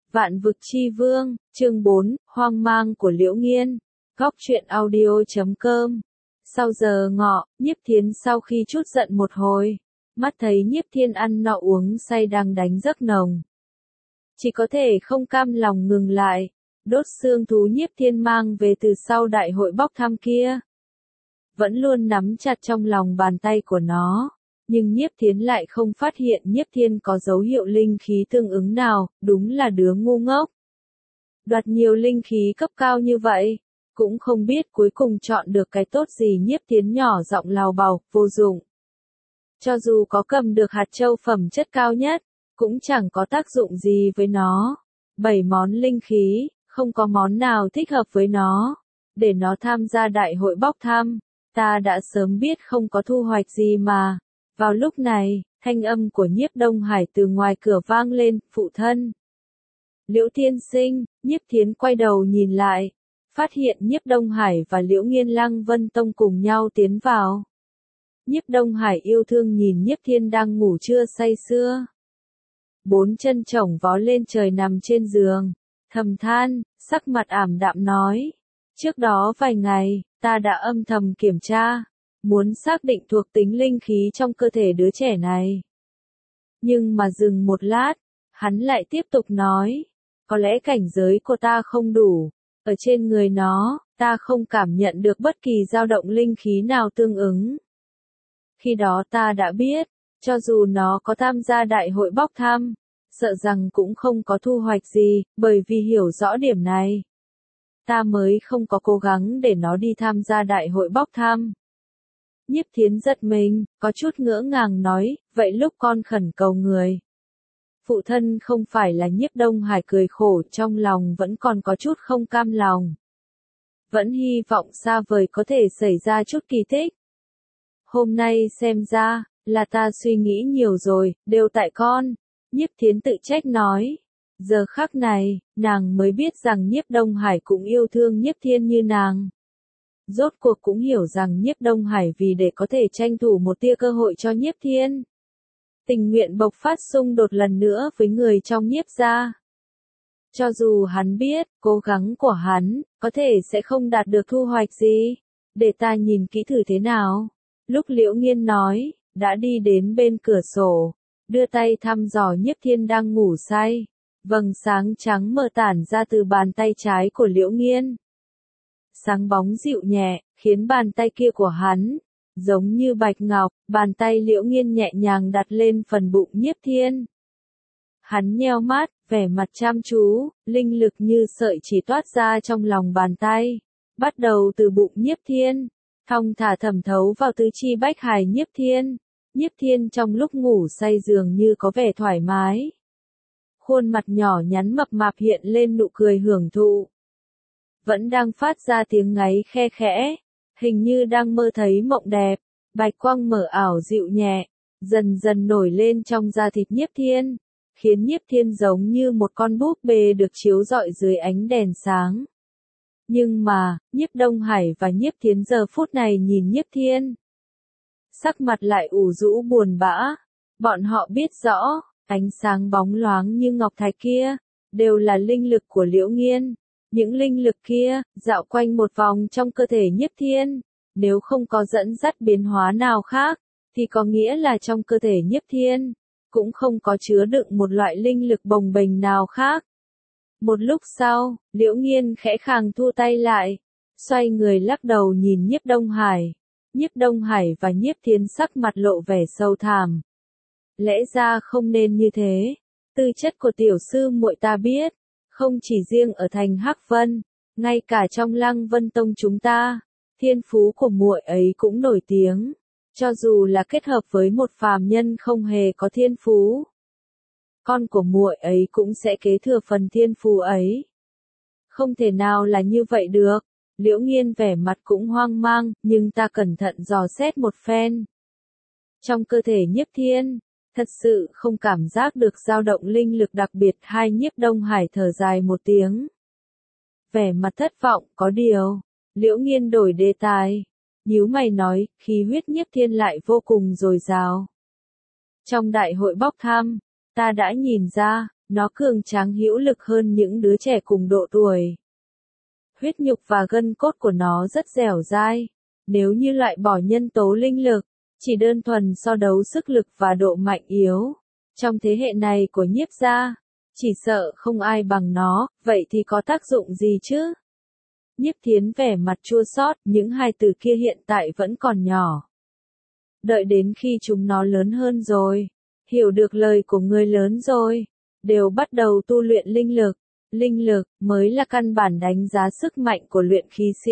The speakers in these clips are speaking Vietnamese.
Vạn vực chi vương, chương 4, hoang mang của Liễu Nghiên. Góc truyện audio.com. Sau giờ ngọ, Nhiếp Thiến sau khi chút giận một hồi, mắt thấy Nhiếp Thiên ăn no uống say đang đánh giấc nồng. Chỉ có thể không cam lòng ngừng lại, đốt xương thú Nhiếp Thiên mang về từ sau đại hội bốc thăm kia. Vẫn luôn nắm chặt trong lòng bàn tay của nó. Nhưng Nhiếp Thiến lại không phát hiện Nhiếp Thiên có dấu hiệu linh khí tương ứng nào, đúng là đứa ngu ngốc. Đoạt nhiều linh khí cấp cao như vậy, cũng không biết cuối cùng chọn được cái tốt gì. Nhiếp Thiến nhỏ giọng lào bào, vô dụng. Cho dù có cầm được hạt châu phẩm chất cao nhất, cũng chẳng có tác dụng gì với nó. 7 món linh khí, không có món nào thích hợp với nó. Để nó tham gia đại hội bốc thăm, ta đã sớm biết không có thu hoạch gì mà. Vào lúc này, thanh âm của Nhiếp Đông Hải từ ngoài cửa vang lên, phụ thân. Liễu tiên sinh, Nhiếp Thiến quay đầu nhìn lại, phát hiện Nhiếp Đông Hải và Liễu Nghiên Lăng Vân Tông cùng nhau tiến vào. Nhiếp Đông Hải yêu thương nhìn Nhiếp Thiên đang ngủ trưa say sưa. 4 chân chổng vó lên trời nằm trên giường, thầm than, sắc mặt ảm đạm nói. Trước đó vài ngày, ta đã âm thầm kiểm tra. Muốn xác định thuộc tính linh khí trong cơ thể đứa trẻ này. Nhưng mà dừng một lát, hắn lại tiếp tục nói, có lẽ cảnh giới của ta không đủ, ở trên người nó, ta không cảm nhận được bất kỳ dao động linh khí nào tương ứng. Khi đó ta đã biết, cho dù nó có tham gia đại hội bốc thăm, sợ rằng cũng không có thu hoạch gì, bởi vì hiểu rõ điểm này. Ta mới không có cố gắng để nó đi tham gia đại hội bốc thăm. Nhiếp Thiến giật mình, có chút ngỡ ngàng nói, vậy lúc con khẩn cầu người. Phụ thân không phải là Nhiếp Đông Hải cười khổ, trong lòng vẫn còn có chút không cam lòng. Vẫn hy vọng xa vời có thể xảy ra chút kỳ tích. Hôm nay xem ra, là ta suy nghĩ nhiều rồi, đều tại con. Nhiếp Thiến tự trách nói. Giờ khắc này, nàng mới biết rằng Nhiếp Đông Hải cũng yêu thương Nhiếp Thiên như nàng. Rốt cuộc cũng hiểu rằng Nhiếp Đông Hải vì để có thể tranh thủ một tia cơ hội cho Nhiếp Thiên. Tình nguyện bộc phát xung đột lần nữa với người trong Nhiếp gia. Cho dù hắn biết, cố gắng của hắn, có thể sẽ không đạt được thu hoạch gì. Để ta nhìn kỹ thử thế nào. Lúc Liễu Nghiên nói, đã đi đến bên cửa sổ, đưa tay thăm dò Nhiếp Thiên đang ngủ say. Vầng sáng trắng mờ tản ra từ bàn tay trái của Liễu Nghiên. Sáng bóng dịu nhẹ, khiến bàn tay kia của hắn, giống như bạch ngọc, bàn tay Liễu Nghiên nhẹ nhàng đặt lên phần bụng Nhiếp Thiên. Hắn nheo mắt, vẻ mặt chăm chú, linh lực như sợi chỉ toát ra trong lòng bàn tay, bắt đầu từ bụng Nhiếp Thiên, thong thả thẩm thấu vào tứ chi bách hải Nhiếp Thiên. Nhiếp Thiên trong lúc ngủ say dường như có vẻ thoải mái. Khuôn mặt nhỏ nhắn mập mạp hiện lên nụ cười hưởng thụ. Vẫn đang phát ra tiếng ngáy khe khẽ, hình như đang mơ thấy mộng đẹp, bạch quang mờ ảo dịu nhẹ, dần dần nổi lên trong da thịt Nhiếp Thiên, khiến Nhiếp Thiên giống như một con búp bê được chiếu rọi dưới ánh đèn sáng. Nhưng mà, Nhiếp Đông Hải và Nhiếp Thiến giờ phút này nhìn Nhiếp Thiên. Sắc mặt lại ủ rũ buồn bã, bọn họ biết rõ, ánh sáng bóng loáng như ngọc thạch kia, đều là linh lực của Liễu Nghiên. Những linh lực kia, dạo quanh một vòng trong cơ thể Nhiếp Thiên, nếu không có dẫn dắt biến hóa nào khác, thì có nghĩa là trong cơ thể Nhiếp Thiên, cũng không có chứa đựng một loại linh lực bồng bềnh nào khác. Một lúc sau, Liễu Nghiên khẽ khàng thu tay lại, xoay người lắc đầu nhìn Nhiếp Đông Hải. Nhiếp Đông Hải và Nhiếp Thiên sắc mặt lộ vẻ sâu thẳm. Lẽ ra không nên như thế, tư chất của tiểu sư muội ta biết. Không chỉ riêng ở thành Hắc Vân, ngay cả trong Lăng Vân Tông chúng ta, thiên phú của muội ấy cũng nổi tiếng, cho dù là kết hợp với một phàm nhân không hề có thiên phú. Con của muội ấy cũng sẽ kế thừa phần thiên phú ấy. Không thể nào là như vậy được, Liễu Nghiên vẻ mặt cũng hoang mang, nhưng ta cẩn thận dò xét một phen. Trong cơ thể Nhiếp Thiên, thật sự không cảm giác được dao động linh lực đặc biệt. Hai Nhiếp Đông Hải thở dài một tiếng. Vẻ mặt thất vọng, có điều. Liễu Nghiên đổi đề tài. Nhíu mày nói, khí huyết Nhiếp Thiên lại vô cùng dồi dào. Trong đại hội bốc thăm, ta đã nhìn ra, Nó cường tráng hữu lực hơn những đứa trẻ cùng độ tuổi. Huyết nhục và gân cốt của nó rất dẻo dai. Nếu như loại bỏ nhân tố linh lực, chỉ đơn thuần so đấu sức lực và độ mạnh yếu, trong thế hệ này của nhiếp gia, chỉ sợ không ai bằng nó, vậy thì có tác dụng gì chứ? Nhiếp Thiến vẻ mặt chua xót, những hai từ kia hiện tại vẫn còn nhỏ. Đợi đến khi chúng nó lớn hơn rồi, hiểu được lời của người lớn rồi, đều bắt đầu tu luyện linh lực. Linh lực mới là căn bản đánh giá sức mạnh của luyện khí sĩ.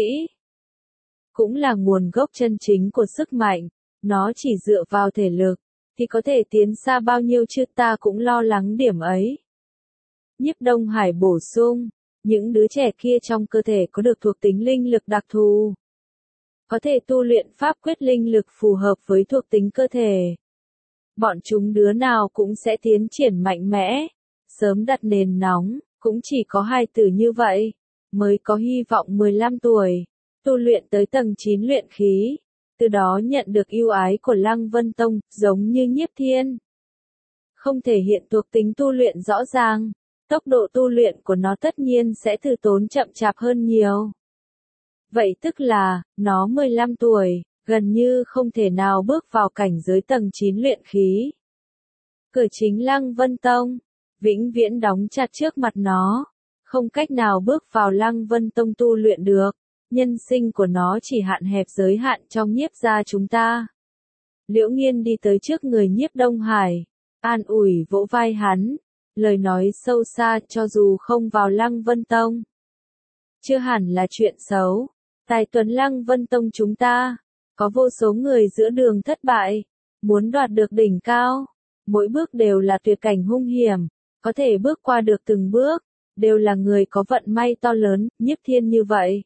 Cũng là nguồn gốc chân chính của sức mạnh, nó chỉ dựa vào thể lực, thì có thể tiến xa bao nhiêu chứ, ta cũng lo lắng điểm ấy. Nhiếp Đông Hải bổ sung, những đứa trẻ kia trong cơ thể có được thuộc tính linh lực đặc thù. Có thể tu luyện pháp quyết linh lực phù hợp với thuộc tính cơ thể. Bọn chúng đứa nào cũng sẽ tiến triển mạnh mẽ, sớm đặt nền nóng, cũng chỉ có hai từ như vậy, mới có hy vọng 15 tuổi, tu luyện tới tầng 9 luyện khí, từ đó nhận được ưu ái của Lăng Vân Tông, giống như Nhiếp Thiên. Không thể hiện thuộc tính tu luyện rõ ràng, tốc độ tu luyện của nó tất nhiên sẽ từ tốn chậm chạp hơn nhiều. Vậy tức là, nó 15 tuổi, gần như không thể nào bước vào cảnh giới tầng 9 luyện khí. Cửa chính Lăng Vân Tông, vĩnh viễn đóng chặt trước mặt nó, không cách nào bước vào Lăng Vân Tông tu luyện được, nhân sinh của nó chỉ hạn hẹp giới hạn trong nhiếp gia chúng ta. Liễu Nghiên đi tới trước người Nhiếp Đông Hải, an ủi vỗ vai hắn, lời nói sâu xa, cho dù không vào Lăng Vân Tông, chưa hẳn là chuyện xấu. Tài tuấn Lăng Vân Tông chúng ta, có vô số người giữa đường thất bại, muốn đoạt được đỉnh cao, mỗi bước đều là tuyệt cảnh hung hiểm, có thể bước qua được từng bước, đều là người có vận may to lớn, Nhiếp Thiên như vậy.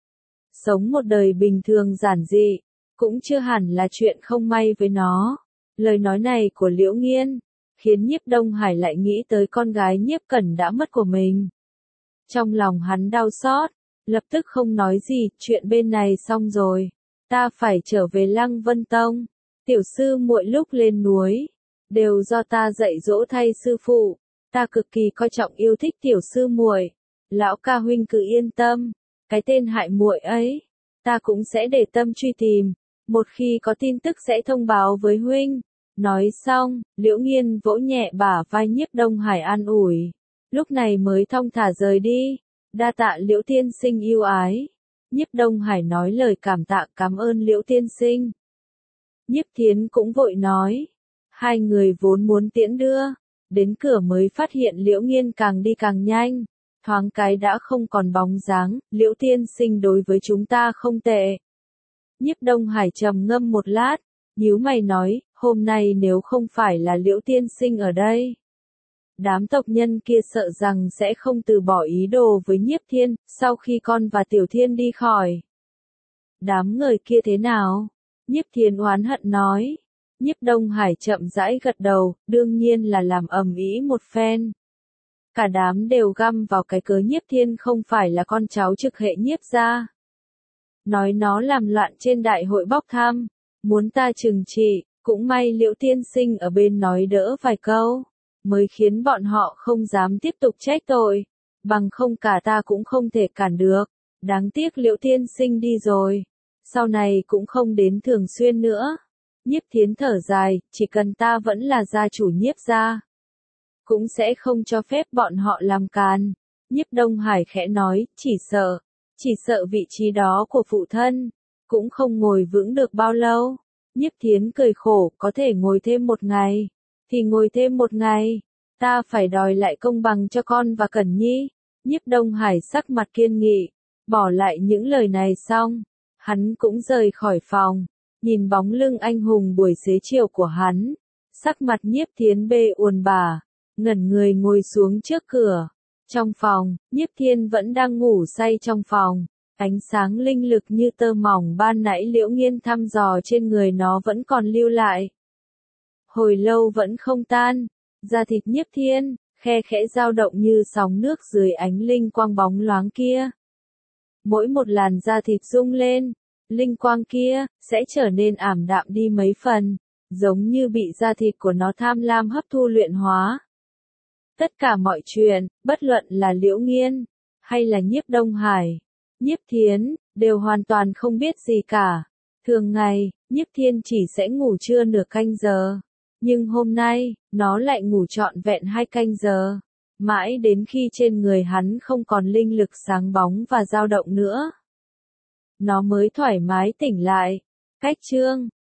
Sống một đời bình thường giản dị, cũng chưa hẳn là chuyện không may với nó. Lời nói này của Liễu Nghiên, khiến Nhiếp Đông Hải lại nghĩ tới con gái Nhiếp Cẩn đã mất của mình. Trong lòng hắn đau xót, lập tức không nói gì, chuyện bên này xong rồi, ta phải trở về Lăng Vân Tông. Tiểu sư muội lúc lên núi, đều do ta dạy dỗ thay sư phụ, ta cực kỳ coi trọng yêu thích tiểu sư muội. Lão ca huynh cứ yên tâm, cái tên hại muội ấy, ta cũng sẽ để tâm truy tìm, một khi có tin tức sẽ thông báo với huynh. Nói xong, Liễu Nghiên vỗ nhẹ bả vai Nhiếp Đông Hải an ủi, lúc này mới thong thả rời đi. Đa tạ Liễu tiên sinh yêu ái. Nhiếp Đông Hải nói lời cảm tạ, cảm ơn Liễu tiên sinh. Nhiếp Thiến cũng vội nói. Hai người vốn muốn tiễn đưa, đến cửa mới phát hiện Liễu Nghiên càng đi càng nhanh, thoáng cái đã không còn bóng dáng. Liễu tiên sinh đối với chúng ta không tệ. Nhiếp Đông Hải trầm ngâm một lát, nhíu mày nói, hôm nay nếu không phải là Liễu tiên sinh ở đây, đám tộc nhân kia sợ rằng sẽ không từ bỏ ý đồ với Nhiếp Thiên, sau khi con và Tiểu Thiên đi khỏi. Đám người kia thế nào? Nhiếp Thiên oán hận nói. Nhiếp Đông Hải chậm rãi gật đầu, đương nhiên là làm ầm ĩ một phen. Cả đám đều găm vào cái cớ Nhiếp Thiên không phải là con cháu trực hệ Nhiếp gia. Nói nó làm loạn trên đại hội bóc thăm, muốn ta trừng trị, cũng may Liễu tiên sinh ở bên nói đỡ vài câu, mới khiến bọn họ không dám tiếp tục trách tội, bằng không cả ta cũng không thể cản được. Đáng tiếc Liễu tiên sinh đi rồi, sau này cũng không đến thường xuyên nữa. Nhiếp Thiến thở dài, chỉ cần ta vẫn là gia chủ Nhiếp gia, cũng sẽ không cho phép bọn họ làm càn. Nhiếp Đông Hải khẽ nói, chỉ sợ vị trí đó của phụ thân, cũng không ngồi vững được bao lâu. Nhiếp Thiến cười khổ, có thể ngồi thêm một ngày, thì ngồi thêm một ngày, ta phải đòi lại công bằng cho con và Cẩn Nhi. Nhiếp Đông Hải sắc mặt kiên nghị, bỏ lại những lời này xong, hắn cũng rời khỏi phòng, nhìn bóng lưng anh hùng buổi xế chiều của hắn, sắc mặt Nhiếp Thiến bê uồn bả, ngẩn người ngồi xuống trước cửa. Trong phòng, Nhiếp Thiên vẫn đang ngủ say trong phòng, ánh sáng linh lực như tơ mỏng ban nãy Liễu Nghiên thăm dò trên người nó vẫn còn lưu lại. Hồi lâu vẫn không tan, da thịt Nhiếp Thiên, khe khẽ dao động như sóng nước dưới ánh linh quang bóng loáng kia. Mỗi một làn da thịt rung lên, linh quang kia, sẽ trở nên ảm đạm đi mấy phần, giống như bị da thịt của nó tham lam hấp thu luyện hóa. Tất cả mọi chuyện, bất luận là Liễu Nghiên, hay là Nhiếp Đông Hải, Nhiếp Thiến, đều hoàn toàn không biết gì cả. Thường ngày, Nhiếp Thiên chỉ sẽ ngủ trưa nửa canh giờ. Nhưng hôm nay, nó lại ngủ trọn vẹn 2 canh giờ. Mãi đến khi trên người hắn không còn linh lực sáng bóng và dao động nữa, nó mới thoải mái tỉnh lại. Cách chương